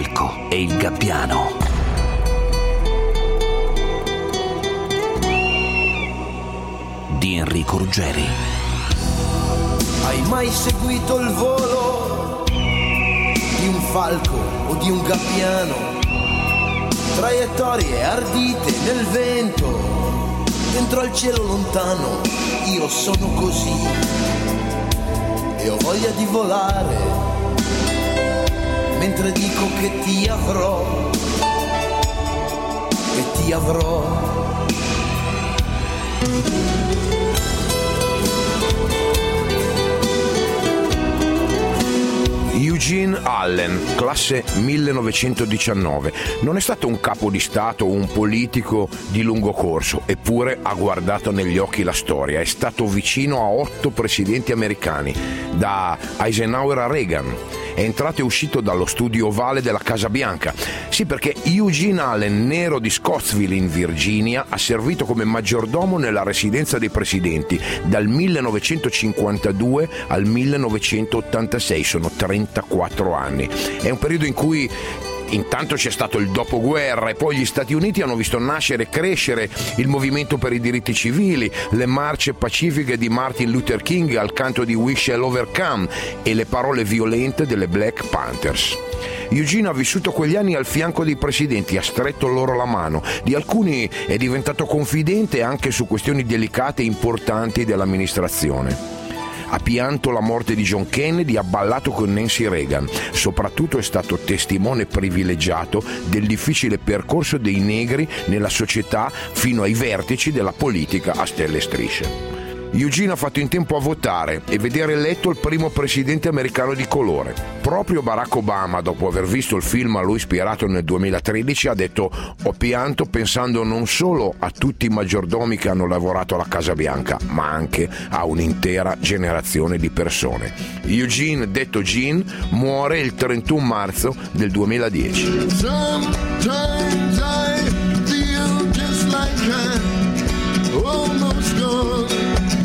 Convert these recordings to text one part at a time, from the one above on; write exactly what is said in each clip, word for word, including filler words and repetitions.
falco e il gabbiano. Di Enrico Ruggeri. Hai mai seguito il volo di un falco o di un gabbiano? Traiettorie ardite nel vento, dentro al cielo lontano. Io sono così e ho voglia di volare, mentre dico che ti avrò, e ti avrò. Eugene Allen, classe millenovecentodiciannove, non è stato un capo di Stato o un politico di lungo corso, eppure ha guardato negli occhi la storia. È stato vicino a otto presidenti americani, da Eisenhower a Reagan. È entrato e uscito dallo studio ovale della Casa Bianca. Sì, perché Eugene Allen, nero di Scottsville in Virginia, ha servito come maggiordomo nella residenza dei presidenti dal millenovecentocinquantadue al millenovecentottantasei, sono trentaquattro anni. È un periodo in cui intanto c'è stato il dopoguerra e poi gli Stati Uniti hanno visto nascere e crescere il movimento per i diritti civili, le marce pacifiche di Martin Luther King al canto di We Shall Overcome e le parole violente delle Black Panthers. Eugene ha vissuto quegli anni al fianco dei presidenti, ha stretto loro la mano. Di alcuni è diventato confidente anche su questioni delicate e importanti dell'amministrazione. Ha pianto la morte di John Kennedy, ha ballato con Nancy Reagan. Soprattutto è stato testimone privilegiato del difficile percorso dei negri nella società fino ai vertici della politica a stelle e strisce. Eugene ha fatto in tempo a votare e vedere eletto il primo presidente americano di colore. Proprio Barack Obama, dopo aver visto il film a lui ispirato nel duemilatredici, ha detto: ho pianto pensando non solo a tutti i maggiordomi che hanno lavorato alla Casa Bianca, ma anche a un'intera generazione di persone. Eugene, detto Gene, muore il trentuno marzo del duemiladieci. Sometimes I feel just like I'm almost gone.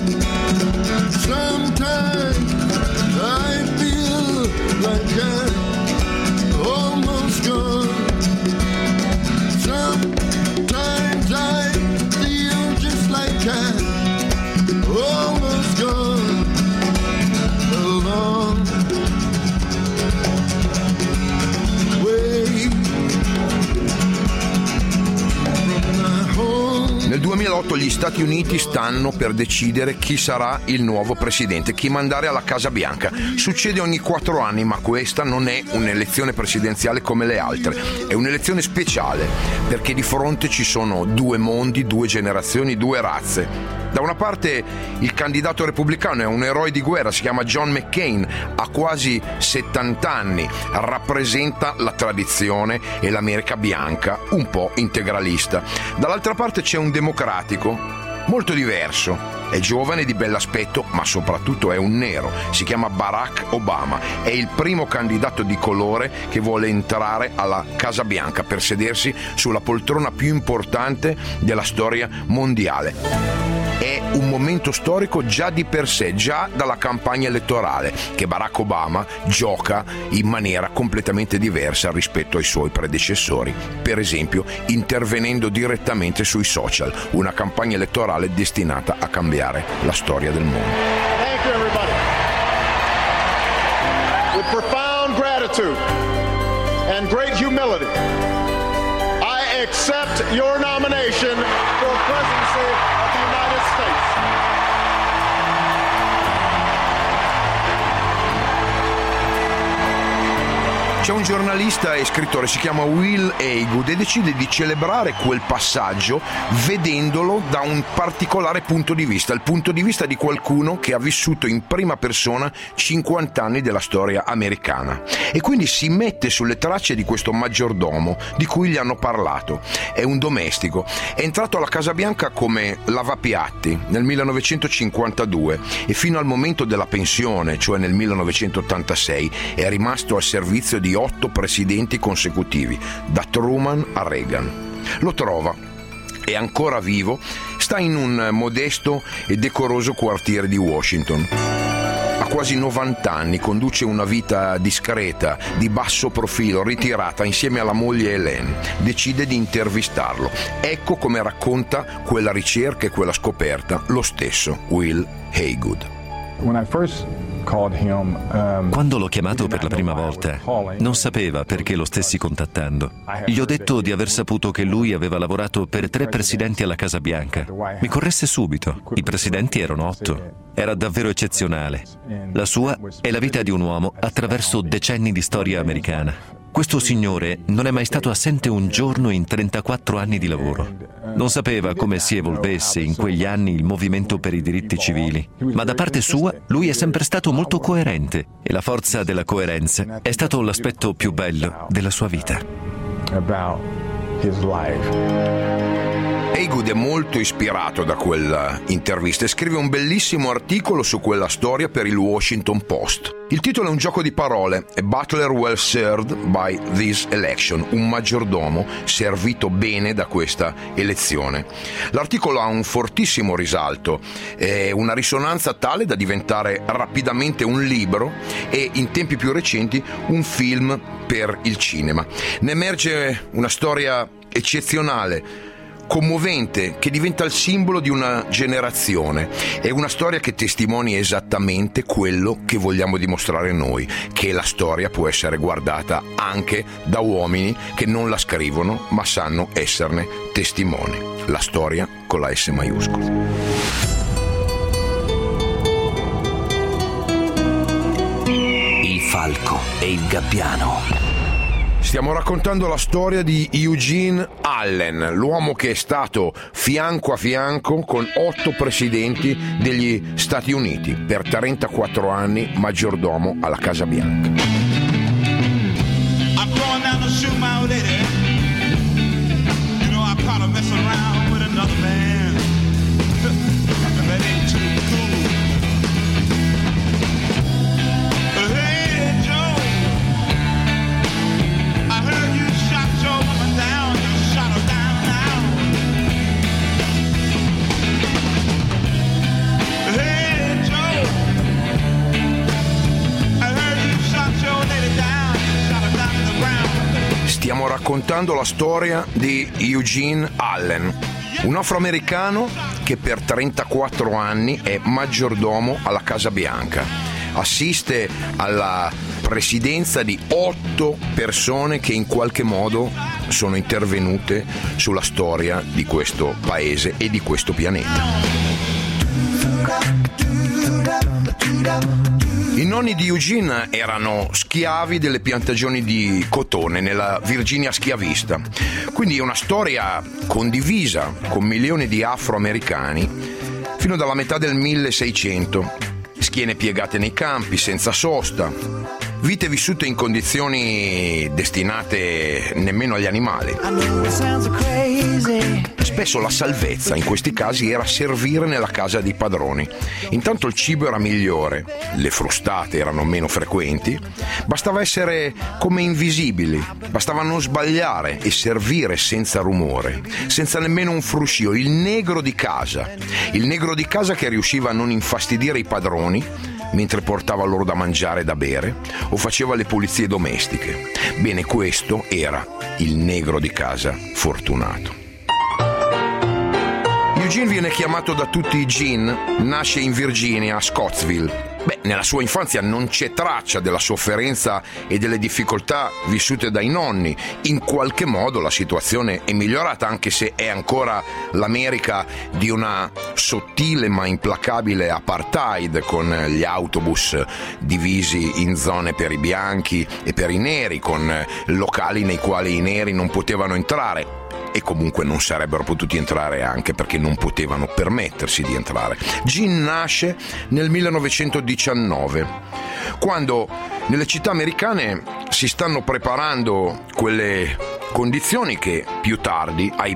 Sometimes I feel like I'm almost gone. Sometimes I feel just like I'm almost gone. Along way from my home. Nel duemilaotto gli Stati Uniti stanno per decidere chi sarà il nuovo presidente, chi mandare alla Casa Bianca. Succede ogni quattro anni, ma questa non è un'elezione presidenziale come le altre. È un'elezione speciale, perché di fronte ci sono due mondi, due generazioni, due razze. Da una parte il candidato repubblicano è un eroe di guerra, si chiama John McCain, ha quasi settanta anni, rappresenta la tradizione e l'America bianca, un po' integralista. Dall'altra parte c'è un democratico, molto diverso, è giovane, di bell'aspetto, ma soprattutto è un nero, si chiama Barack Obama, è il primo candidato di colore che vuole entrare alla Casa Bianca per sedersi sulla poltrona più importante della storia mondiale. È un momento storico già di per sé, già dalla campagna elettorale, che Barack Obama gioca in maniera completamente diversa rispetto ai suoi predecessori. Per esempio, intervenendo direttamente sui social, una campagna elettorale destinata a cambiare la storia del mondo. Thank you, everybody. With profound gratitude and great humility, I accept your nomination for presidency of the United States. C'è un giornalista e scrittore, si chiama Will Haygood, e decide di celebrare quel passaggio vedendolo da un particolare punto di vista, il punto di vista di qualcuno che ha vissuto in prima persona cinquanta anni della storia americana. E quindi si mette sulle tracce di questo maggiordomo di cui gli hanno parlato. È un domestico, è entrato alla Casa Bianca come lavapiatti nel millenovecentocinquantadue e fino al momento della pensione, cioè nel millenovecentottantasei, è rimasto al servizio di otto presidenti consecutivi, da Truman a Reagan. Lo trova, è ancora vivo, sta in un modesto e decoroso quartiere di Washington. Ha quasi novanta anni, conduce una vita discreta, di basso profilo, ritirata insieme alla moglie Hélène. Decide di intervistarlo. Ecco come racconta quella ricerca e quella scoperta lo stesso Will Haygood. Quando l'ho chiamato per la prima volta, non sapeva perché lo stessi contattando. Gli ho detto di aver saputo che lui aveva lavorato per tre presidenti alla Casa Bianca. Mi corresse subito. I presidenti erano otto. Era davvero eccezionale. La sua è la vita di un uomo attraverso decenni di storia americana. Questo signore non è mai stato assente un giorno in trentaquattro anni di lavoro. Non sapeva come si evolvesse in quegli anni il movimento per i diritti civili, ma da parte sua lui è sempre stato molto coerente e la forza della coerenza è stato l'aspetto più bello della sua vita. Haygood è molto ispirato da quella intervista e scrive un bellissimo articolo su quella storia per il Washington Post. Il titolo è un gioco di parole, A Butler Well Served by This Election, un maggiordomo servito bene da questa elezione. L'articolo ha un fortissimo risalto, è una risonanza tale da diventare rapidamente un libro e in tempi più recenti un film per il cinema. Ne emerge una storia eccezionale, commovente, che diventa il simbolo di una generazione. È una storia che testimonia esattamente quello che vogliamo dimostrare noi, che la storia può essere guardata anche da uomini che non la scrivono ma sanno esserne testimoni. La storia con la S maiuscola. Il falco e il gabbiano. Stiamo raccontando la storia di Eugene Allen, l'uomo che è stato fianco a fianco con otto presidenti degli Stati Uniti, per trentaquattro anni maggiordomo alla Casa Bianca. I'm going down to shoot my old lady. You know I caught her messing around with another man. That ain't too cool. Hey Joe, I heard you shot your woman down. You shot her down now. Hey Joe, I heard you shot your lady down. You shot her down to the ground. Stiamo raccontando la storia di Eugene Allen, un afroamericano che per trentaquattro anni è maggiordomo alla Casa Bianca. Assiste alla presidenza di otto persone che in qualche modo sono intervenute sulla storia di questo paese e di questo pianeta. I nonni di Eugene erano schiavi delle piantagioni di cotone nella Virginia schiavista, quindi è una storia condivisa con milioni di afroamericani fino dalla metà del milleseicento, schiene piegate nei campi senza sosta, vite vissute in condizioni destinate nemmeno agli animali. Spesso la salvezza in questi casi era servire nella casa dei padroni. Intanto il cibo era migliore, le frustate erano meno frequenti, bastava essere come invisibili, bastava non sbagliare e servire senza rumore, senza nemmeno un fruscio, il negro di casa, il negro di casa che riusciva a non infastidire i padroni mentre portava loro da mangiare e da bere o faceva le pulizie domestiche. Bene, questo era il negro di casa fortunato. Eugene viene chiamato da tutti Gene, nasce in Virginia, a Scottsville. Beh, nella sua infanzia non c'è traccia della sofferenza e delle difficoltà vissute dai nonni. In qualche modo la situazione è migliorata, anche se è ancora l'America di una sottile ma implacabile apartheid, con gli autobus divisi in zone per i bianchi e per i neri, con locali nei quali i neri non potevano entrare. E comunque non sarebbero potuti entrare anche perché non potevano permettersi di entrare. Gene nasce nel millenovecentodiciannove, quando nelle città americane si stanno preparando quelle condizioni che più tardi, ahimè,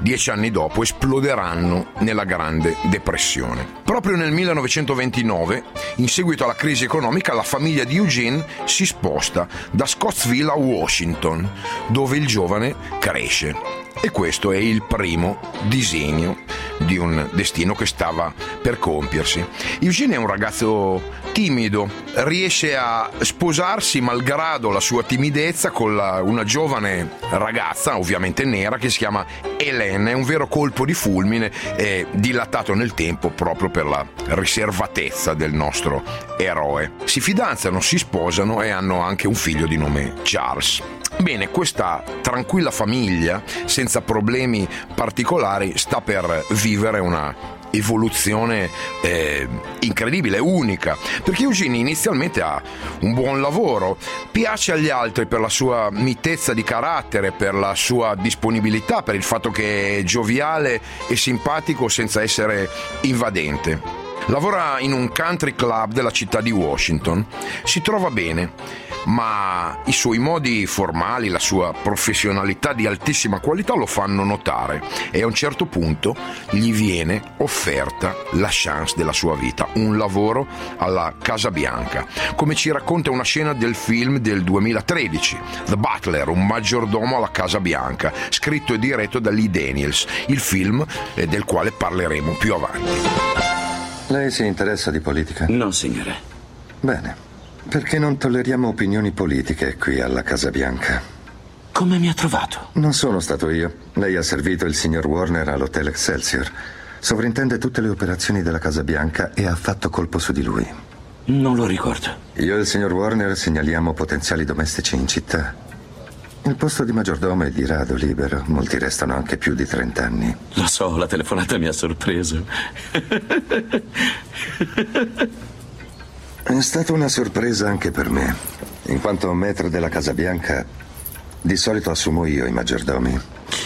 dieci anni dopo esploderanno nella Grande Depressione. Proprio nel millenovecentoventinove, in seguito alla crisi economica, la famiglia di Eugene si sposta da Scottsville a Washington, dove il giovane cresce. E questo è il primo disegno di un destino che stava per compiersi. Eugene è un ragazzo timido, riesce a sposarsi malgrado la sua timidezza con la, una giovane ragazza, ovviamente nera, che si chiama Hélène. È un vero colpo di fulmine, eh, dilatato nel tempo proprio per la riservatezza del nostro eroe. Si fidanzano, si sposano e hanno anche un figlio di nome Charles. Bene, questa tranquilla famiglia, senza problemi particolari, sta per vivere una evoluzione eh, incredibile, unica, perché Eugene inizialmente ha un buon lavoro, piace agli altri per la sua mitezza di carattere, per la sua disponibilità, per il fatto che è gioviale e simpatico senza essere invadente. Lavora in un country club della città di Washington, si trova bene, ma i suoi modi formali, la sua professionalità di altissima qualità lo fanno notare e a un certo punto gli viene offerta la chance della sua vita, un lavoro alla Casa Bianca, come ci racconta una scena del film del duemilatredici, The Butler, un maggiordomo alla Casa Bianca, scritto e diretto da Lee Daniels, il film del quale parleremo più avanti. Lei si interessa di politica? No, signore. Bene. Perché non tolleriamo opinioni politiche qui alla Casa Bianca? Come mi ha trovato? Non sono stato io. Lei ha servito il signor Warner all'Hotel Excelsior. Sovrintende tutte le operazioni della Casa Bianca e ha fatto colpo su di lui. Non lo ricordo. Io e il signor Warner segnaliamo potenziali domestici in città. Il posto di maggiordomo è di rado libero. Molti restano anche più di trent'anni. Lo so, la telefonata mi ha sorpreso. È stata una sorpresa anche per me. In quanto maître della Casa Bianca, di solito assumo io i maggiordomi.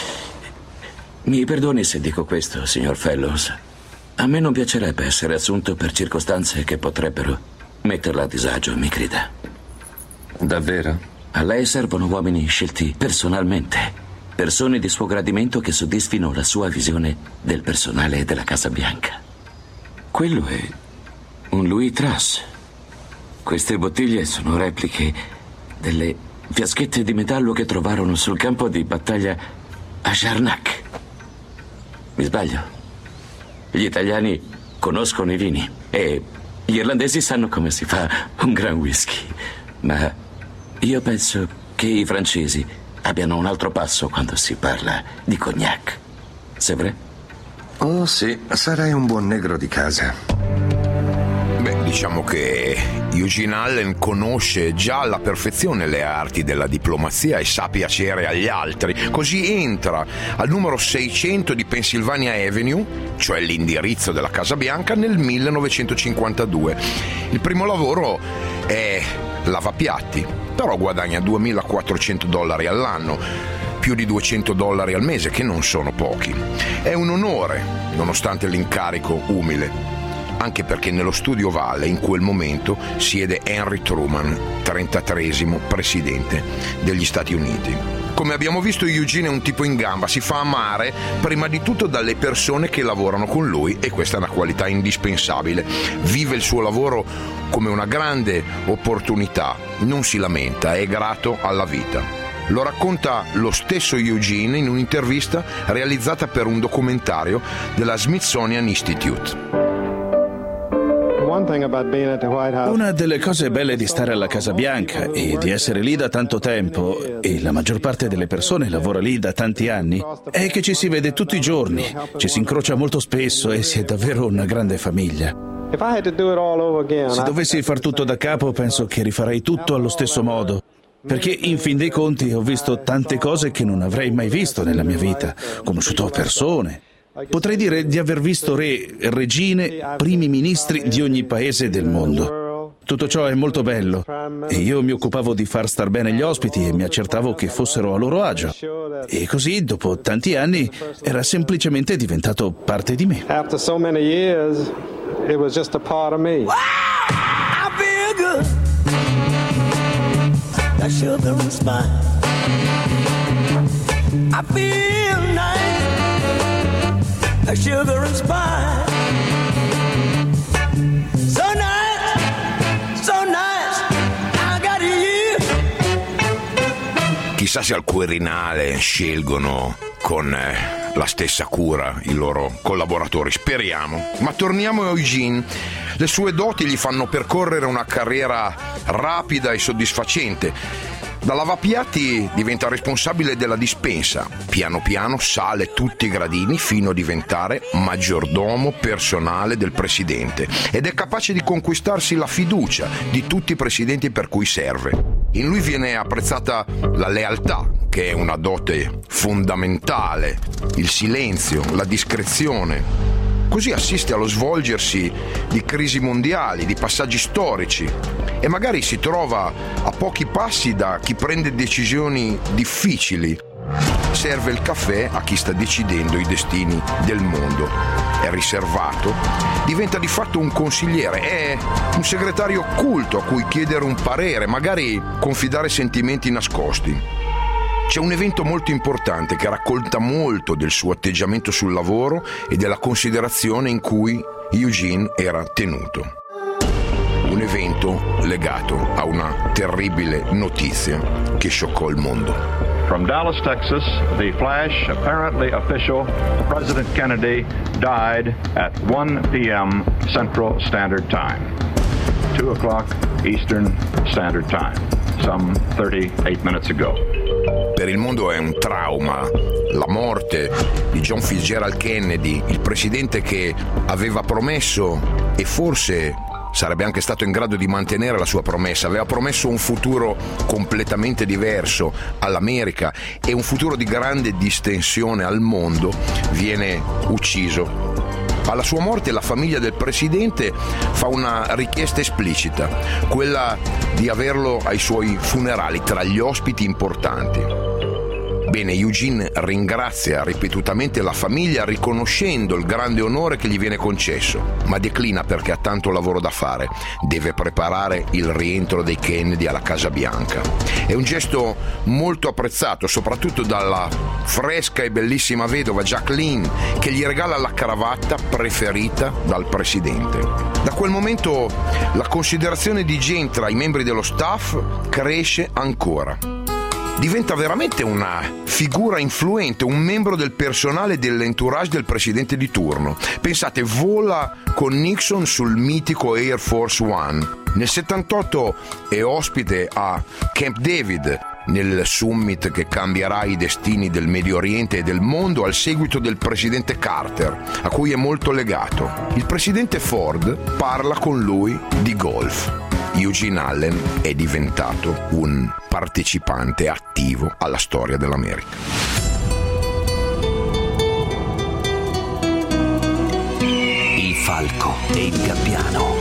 Mi perdoni se dico questo, signor Fellows. A me non piacerebbe essere assunto per circostanze che potrebbero metterla a disagio, mi creda. Davvero? A lei servono uomini scelti personalmente, persone di suo gradimento che soddisfino la sua visione del personale della Casa Bianca. Quello è un Louis Truss. Queste bottiglie sono repliche delle fiaschette di metallo che trovarono sul campo di battaglia a Jarnac. Mi sbaglio? Gli italiani conoscono i vini e gli irlandesi sanno come si fa un gran whisky, ma io penso che i francesi abbiano un altro passo quando si parla di cognac. C'est vrai? Oh sì, sarai un buon negro di casa. Beh, diciamo che Eugene Allen conosce già alla perfezione le arti della diplomazia e sa piacere agli altri. Così entra al numero seicento di Pennsylvania Avenue, cioè l'indirizzo della Casa Bianca, nel millenovecentocinquantadue. Il primo lavoro è lavapiatti, però guadagna duemilaquattrocento dollari all'anno, più di duecento dollari al mese, che non sono pochi. È un onore, nonostante l'incarico umile, anche perché nello studio Ovale in quel momento siede Henry Truman, trentatreesimo presidente degli Stati Uniti. Come abbiamo visto, Eugene è un tipo in gamba, si fa amare prima di tutto dalle persone che lavorano con lui e questa è una qualità indispensabile. Vive il suo lavoro come una grande opportunità, non si lamenta, è grato alla vita. Lo racconta lo stesso Eugene in un'intervista realizzata per un documentario della Smithsonian Institute. Una delle cose belle di stare alla Casa Bianca e di essere lì da tanto tempo, e la maggior parte delle persone lavora lì da tanti anni, è che ci si vede tutti i giorni, ci si incrocia molto spesso e si è davvero una grande famiglia. Se dovessi far tutto da capo, penso che rifarei tutto allo stesso modo, perché in fin dei conti ho visto tante cose che non avrei mai visto nella mia vita, conosciuto persone. Potrei dire di aver visto re, regine, primi ministri di ogni paese del mondo. Tutto ciò è molto bello e io mi occupavo di far star bene gli ospiti e mi accertavo che fossero a loro agio. E così, dopo tanti anni, era semplicemente diventato parte di me. After so many years, it was just a part of me. Wow, I feel good. That sugar is mine. I feel nice. like sugar and spice. So nice, so nice, I got you. Chissà se al Quirinale scelgono con eh, la stessa cura i loro collaboratori, speriamo. Ma torniamo a Eugene. Le sue doti gli fanno percorrere una carriera rapida e soddisfacente. Da lavapiatti diventa responsabile della dispensa, piano piano sale tutti i gradini fino a diventare maggiordomo personale del presidente ed è capace di conquistarsi la fiducia di tutti i presidenti per cui serve. In lui viene apprezzata la lealtà, che è una dote fondamentale, il silenzio, la discrezione. Così assiste allo svolgersi di crisi mondiali, di passaggi storici e magari si trova a pochi passi da chi prende decisioni difficili. Serve il caffè a chi sta decidendo i destini del mondo. È riservato, diventa di fatto un consigliere, è un segretario occulto a cui chiedere un parere, magari confidare sentimenti nascosti. C'è un evento molto importante che racconta molto del suo atteggiamento sul lavoro e della considerazione in cui Eugene era tenuto. Un evento legato a una terribile notizia che scioccò il mondo. From Dallas, Texas, the flash, apparently official, President Kennedy died at one p.m. Central Standard Time, two o'clock Eastern Standard Time, some thirty-eight minutes ago. Per il mondo è un trauma la morte di John Fitzgerald Kennedy, il presidente che aveva promesso e forse sarebbe anche stato in grado di mantenere la sua promessa, aveva promesso un futuro completamente diverso all'America e un futuro di grande distensione al mondo, viene ucciso. Alla sua morte la famiglia del presidente fa una richiesta esplicita, quella di averlo ai suoi funerali tra gli ospiti importanti. Bene, Eugene ringrazia ripetutamente la famiglia riconoscendo il grande onore che gli viene concesso, ma declina perché ha tanto lavoro da fare. Deve preparare il rientro dei Kennedy alla Casa Bianca. È un gesto molto apprezzato, soprattutto dalla fresca e bellissima vedova Jacqueline, che gli regala la cravatta preferita dal presidente. Da quel momento la considerazione di Jane tra i membri dello staff cresce ancora. Diventa veramente una figura influente, un membro del personale dell'entourage del presidente di turno. Pensate, vola con Nixon sul mitico Air Force One. Nel settantotto è ospite a Camp David, nel summit che cambierà i destini del Medio Oriente e del mondo al seguito del presidente Carter, a cui è molto legato. Il presidente Ford parla con lui di golf. Eugene Allen è diventato un partecipante attivo alla storia dell'America. Il falco e il gabbiano.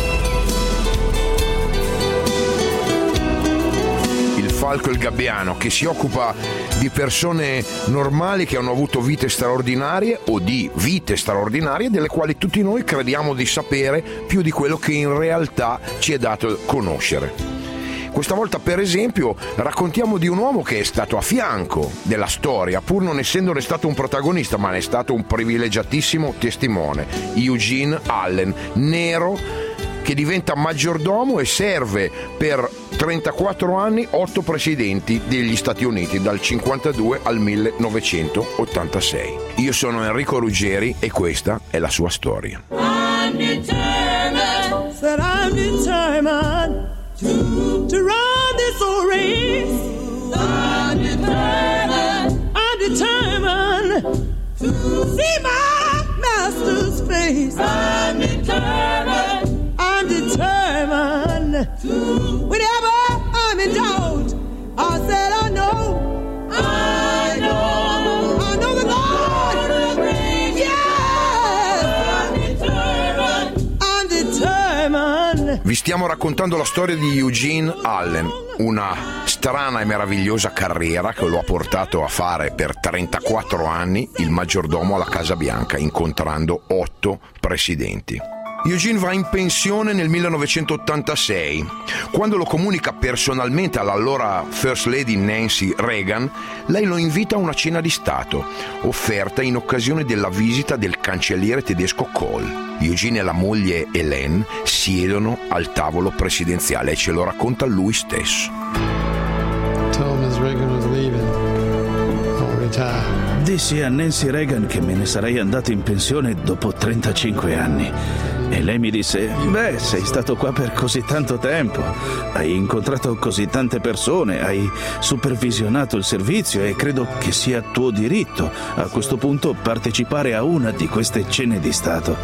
Il falco e il gabbiano, che si occupa di persone normali che hanno avuto vite straordinarie o di vite straordinarie delle quali tutti noi crediamo di sapere più di quello che in realtà ci è dato conoscere. Questa volta, per esempio, raccontiamo di un uomo che è stato a fianco della storia, pur non essendone stato un protagonista, ma ne è stato un privilegiatissimo testimone. Eugene Allen, nero, che diventa maggiordomo e serve per trentaquattro anni otto presidenti degli Stati Uniti, dal cinquantadue al millenovecentottantasei. Io sono Enrico Ruggeri e questa è la sua storia. I'm determined, said I'm determined to, to run this old race. I'm determined, I'm determined to see my master's face. I'm determined, I'm determined to, whenever I'm in doubt, I said I know, I know, I know the Lord will bring, yes, I'm determined, I'm determined. Vi stiamo raccontando la storia di Eugene Allen, una strana e meravigliosa carriera che lo ha portato a fare per trentaquattro anni il maggiordomo alla Casa Bianca, incontrando otto presidenti. Eugene va in pensione nel millenovecentottantasei. Quando lo comunica personalmente all'allora First Lady Nancy Reagan, lei lo invita a una cena di Stato, offerta in occasione della visita del cancelliere tedesco Kohl. Eugene e la moglie Hélène siedono al tavolo presidenziale e ce lo racconta lui stesso. Thomas Reagan was leaving. I'll retire. Dissi a Nancy Reagan che me ne sarei andato in pensione dopo trentacinque anni. E lei mi disse: beh, sei stato qua per così tanto tempo, hai incontrato così tante persone, hai supervisionato il servizio e credo che sia tuo diritto a questo punto partecipare a una di queste cene di Stato.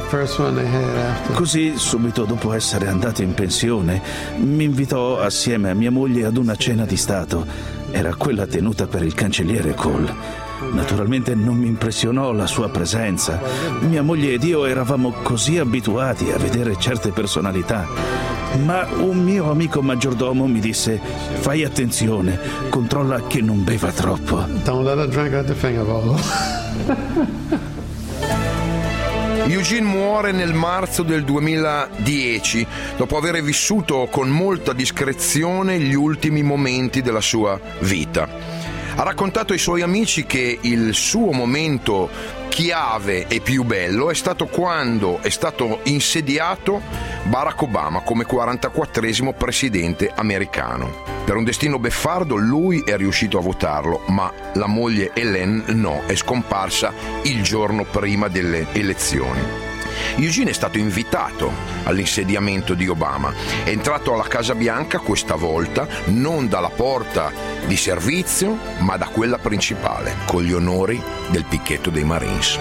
Così, subito dopo essere andato in pensione, mi invitò assieme a mia moglie ad una cena di Stato. Era quella tenuta per il cancelliere Kohl. Naturalmente non mi impressionò la sua presenza. Mia moglie ed io eravamo così abituati a vedere certe personalità. Ma un mio amico maggiordomo mi disse: fai attenzione, controlla che non beva troppo. Don't let her drink at the finger bowl. Eugene muore nel marzo del duemiladieci, dopo aver vissuto con molta discrezione gli ultimi momenti della sua vita. Ha raccontato ai suoi amici che il suo momento chiave e più bello è stato quando è stato insediato Barack Obama come quarantaquattresimo presidente americano. Per un destino beffardo lui è riuscito a votarlo, ma la moglie Hélène no, è scomparsa il giorno prima delle elezioni. Eugene è stato invitato all'insediamento di Obama. È entrato alla Casa Bianca questa volta non dalla porta di servizio, ma da quella principale, con gli onori del picchetto dei Marines.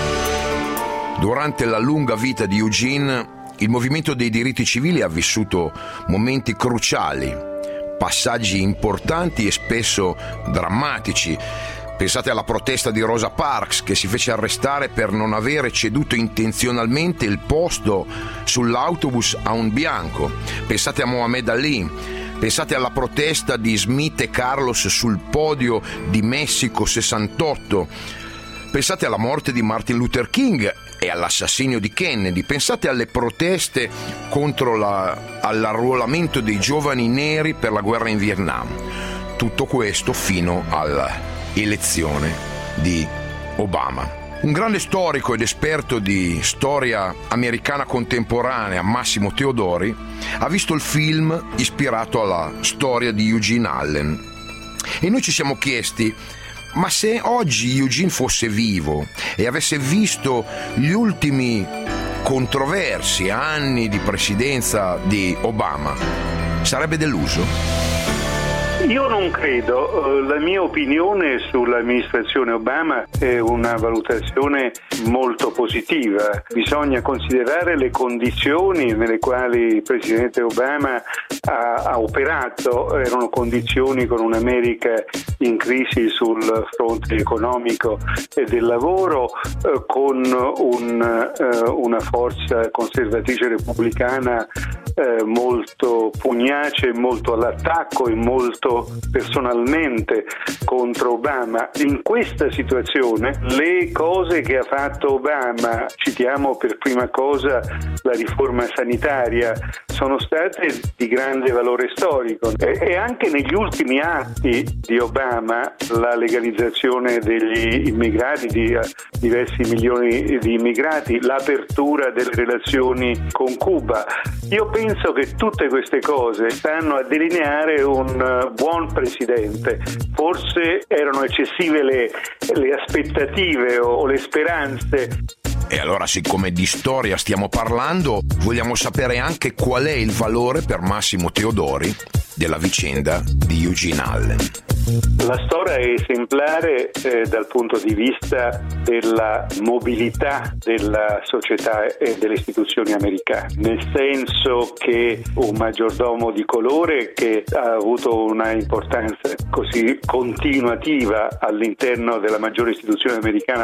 Durante la lunga vita di Eugene, il movimento dei diritti civili ha vissuto momenti cruciali, passaggi importanti e spesso drammatici. Pensate alla protesta di Rosa Parks, che si fece arrestare per non avere ceduto intenzionalmente il posto sull'autobus a un bianco. Pensate a Muhammad Ali. Pensate alla protesta di Smith e Carlos sul podio di Messico sessantotto. Pensate alla morte di Martin Luther King e all'assassinio di Kennedy. Pensate alle proteste contro la, l'arruolamento dei giovani neri per la guerra in Vietnam. Tutto questo fino alla elezione di Obama. Un grande storico ed esperto di storia americana contemporanea, Massimo Teodori, ha visto il film ispirato alla storia di Eugene Allen. E noi ci siamo chiesti: ma se oggi Eugene fosse vivo e avesse visto gli ultimi controversi anni di presidenza di Obama, sarebbe deluso? Io non credo. La mia opinione sull'amministrazione Obama è una valutazione molto positiva. Bisogna considerare le condizioni nelle quali il presidente Obama ha, ha operato. Erano condizioni con un'America in crisi sul fronte economico e del lavoro, eh, con un, eh, una forza conservatrice repubblicana eh, molto pugnace, molto all'attacco e molto personalmente contro Obama. In questa situazione le cose che ha fatto Obama, citiamo per prima cosa la riforma sanitaria, sono state di grande valore storico, e, e anche negli ultimi atti di Obama, la legalizzazione degli immigrati, di uh, diversi milioni di immigrati, l'apertura delle relazioni con Cuba. Io penso che tutte queste cose stanno a delineare un uh, buon presidente. Forse erano eccessive le, le aspettative o, o le speranze. E allora, siccome di storia stiamo parlando, vogliamo sapere anche qual è il valore per Massimo Teodori della vicenda di Eugene Allen. La storia è esemplare eh, dal punto di vista della mobilità della società e delle istituzioni americane, nel senso che un maggiordomo di colore che ha avuto una importanza così continuativa all'interno della maggiore istituzione americana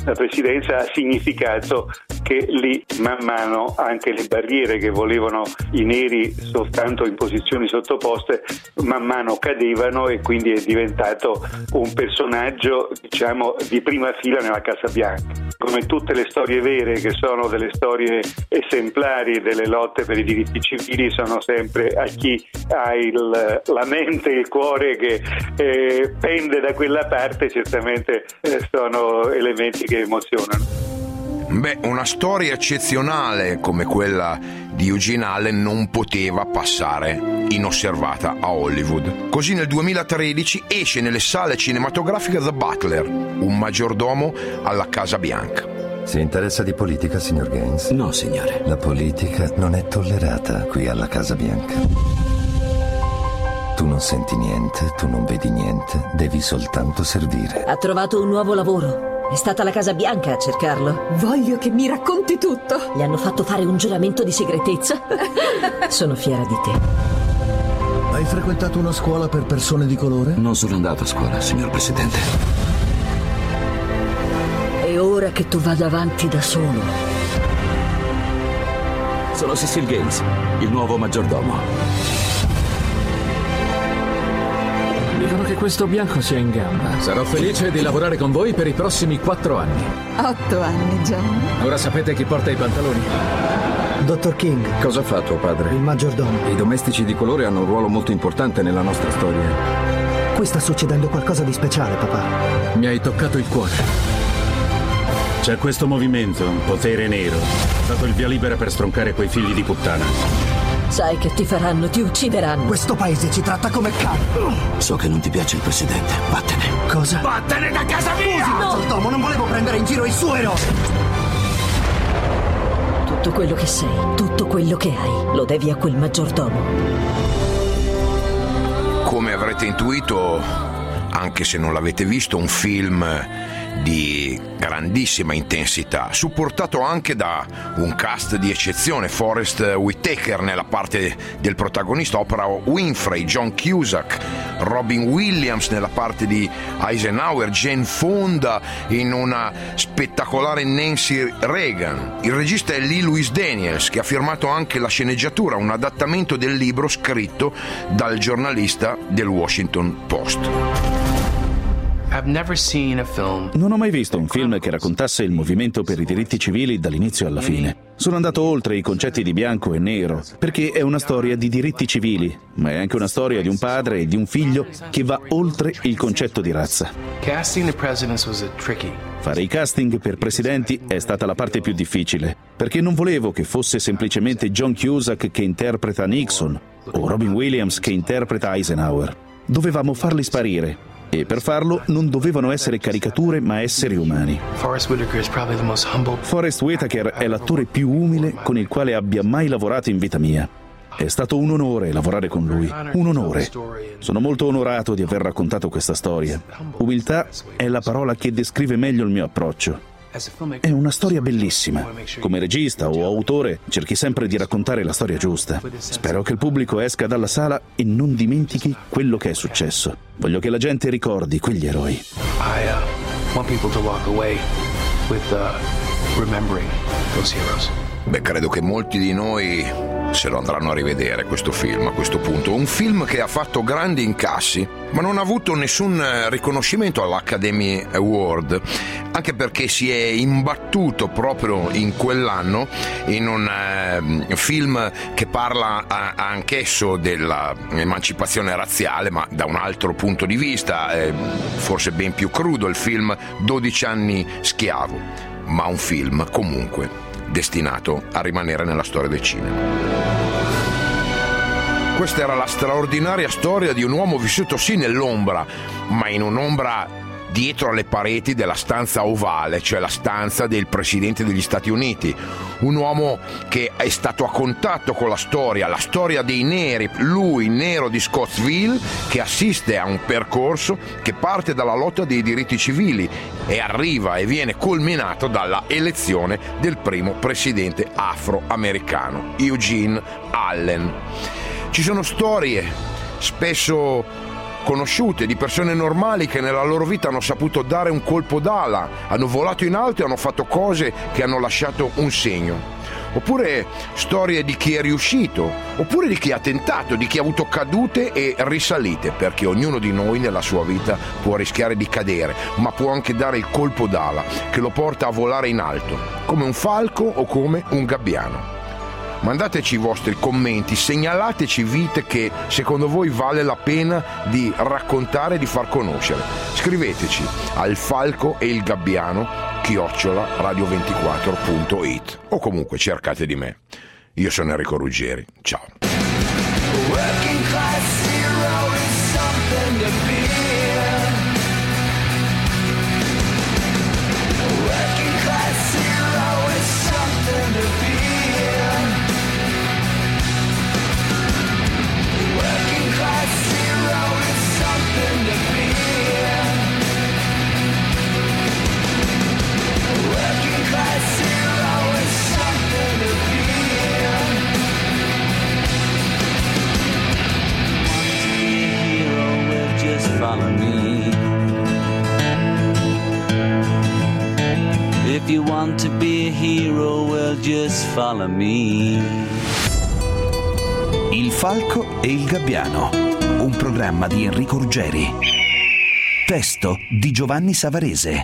la presidenza ha significato che lì man mano anche le barriere che volevano i neri soltanto in posizioni sottoposte man mano cadevano, e quindi è diventato un personaggio, diciamo, di prima fila nella Casa Bianca. Come tutte le storie vere, che sono delle storie esemplari delle lotte per i diritti civili, sono sempre a chi ha il, la mente e il cuore che eh, pende da quella parte, certamente eh, sono elementi che emozionano. Beh, una storia eccezionale come quella di Eugene Allen non poteva passare inosservata a Hollywood. Così nel duemilatredici esce nelle sale cinematografiche The Butler, un maggiordomo alla Casa Bianca. Si interessa di politica, signor Gaines? No, signore. La politica non è tollerata qui alla Casa Bianca. Tu non senti niente, tu non vedi niente, devi soltanto servire. Ha trovato un nuovo lavoro. È stata la Casa Bianca a cercarlo. Voglio che mi racconti tutto. Gli hanno fatto fare un giuramento di segretezza. Sono fiera di te. Hai frequentato una scuola per persone di colore? Non sono andato a scuola, signor Presidente. È ora che tu vada avanti da solo. Sono Cecil Gaines, il nuovo maggiordomo. Dicono che questo bianco sia in gamba. Sarò felice di lavorare con voi per i prossimi quattro anni. Otto anni, John. Ora sapete chi porta i pantaloni? Dottor King. Cosa fa tuo padre? Il maggiordomo. I domestici di colore hanno un ruolo molto importante nella nostra storia. Qui sta succedendo qualcosa di speciale, papà. Mi hai toccato il cuore. C'è questo movimento, Potere Nero. Ha dato il via libera per stroncare quei figli di puttana. Sai che ti faranno, ti uccideranno. Questo paese ci tratta come cane. So che non ti piace il presidente, vattene. Cosa? Vattene da casa mia! Scusi, maggiordomo, non volevo prendere in giro il suo eroe. Tutto quello che sei, tutto quello che hai, lo devi a quel maggiordomo. Come avrete intuito, anche se non l'avete visto, un film di grandissima intensità, supportato anche da un cast di eccezione. Forest Whitaker nella parte del protagonista, Oprah Winfrey, John Cusack, Robin Williams nella parte di Eisenhower, Jane Fonda in una spettacolare Nancy Reagan. Il regista è Lee Louis Daniels, che ha firmato anche la sceneggiatura, un adattamento del libro scritto dal giornalista del Washington Post. Non ho mai visto un film che raccontasse il movimento per i diritti civili dall'inizio alla fine. Sono andato oltre i concetti di bianco e nero, perché è una storia di diritti civili, ma è anche una storia di un padre e di un figlio che va oltre il concetto di razza. Fare i casting per presidenti è stata la parte più difficile, perché non volevo che fosse semplicemente John Cusack che interpreta Nixon o Robin Williams che interpreta Eisenhower. Dovevamo farli sparire. E per farlo non dovevano essere caricature ma esseri umani. Forest Whitaker è l'attore più umile con il quale abbia mai lavorato in vita mia. È stato un onore lavorare con lui, un onore. Sono molto onorato di aver raccontato questa storia. Umiltà è la parola che descrive meglio il mio approccio. È una storia bellissima. Come regista o autore cerchi sempre di raccontare la storia giusta. Spero che il pubblico esca dalla sala e non dimentichi quello che è successo. Voglio che la gente ricordi quegli eroi. I uh, want people to walk away with uh, remembering those heroes. Beh, credo che molti di noi se lo andranno a rivedere questo film a questo punto. Un film che ha fatto grandi incassi, ma non ha avuto nessun riconoscimento all'Academy Award, anche perché si è imbattuto proprio in quell'anno in un eh, film che parla a, anch'esso dell'emancipazione razziale, ma da un altro punto di vista, eh, forse ben più crudo, il film dodici anni schiavo, ma un film comunque destinato a rimanere nella storia del cinema. Questa era la straordinaria storia di un uomo vissuto sì nell'ombra, ma in un'ombra dietro alle pareti della stanza ovale, cioè la stanza del Presidente degli Stati Uniti. Un uomo che è stato a contatto con la storia, la storia dei neri, lui nero di Scottsville, che assiste a un percorso che parte dalla lotta dei diritti civili e arriva e viene culminato dalla elezione del primo presidente afroamericano, Eugene Allen. Ci sono storie spesso conosciute, di persone normali che nella loro vita hanno saputo dare un colpo d'ala, hanno volato in alto e hanno fatto cose che hanno lasciato un segno. Oppure storie di chi è riuscito, oppure di chi ha tentato, di chi ha avuto cadute e risalite, perché ognuno di noi nella sua vita può rischiare di cadere, ma può anche dare il colpo d'ala che lo porta a volare in alto, come un falco o come un gabbiano. Mandateci i vostri commenti, segnalateci vite che secondo voi vale la pena di raccontare e di far conoscere. Scriveteci al falco e il gabbiano chiocciola radio ventiquattro punto it o comunque cercate di me. Io sono Enrico Ruggeri, ciao. Follow me. If you want to be a hero, well, just follow me. Il falco e il gabbiano, un programma di Enrico Ruggeri. Testo di Giovanni Savarese.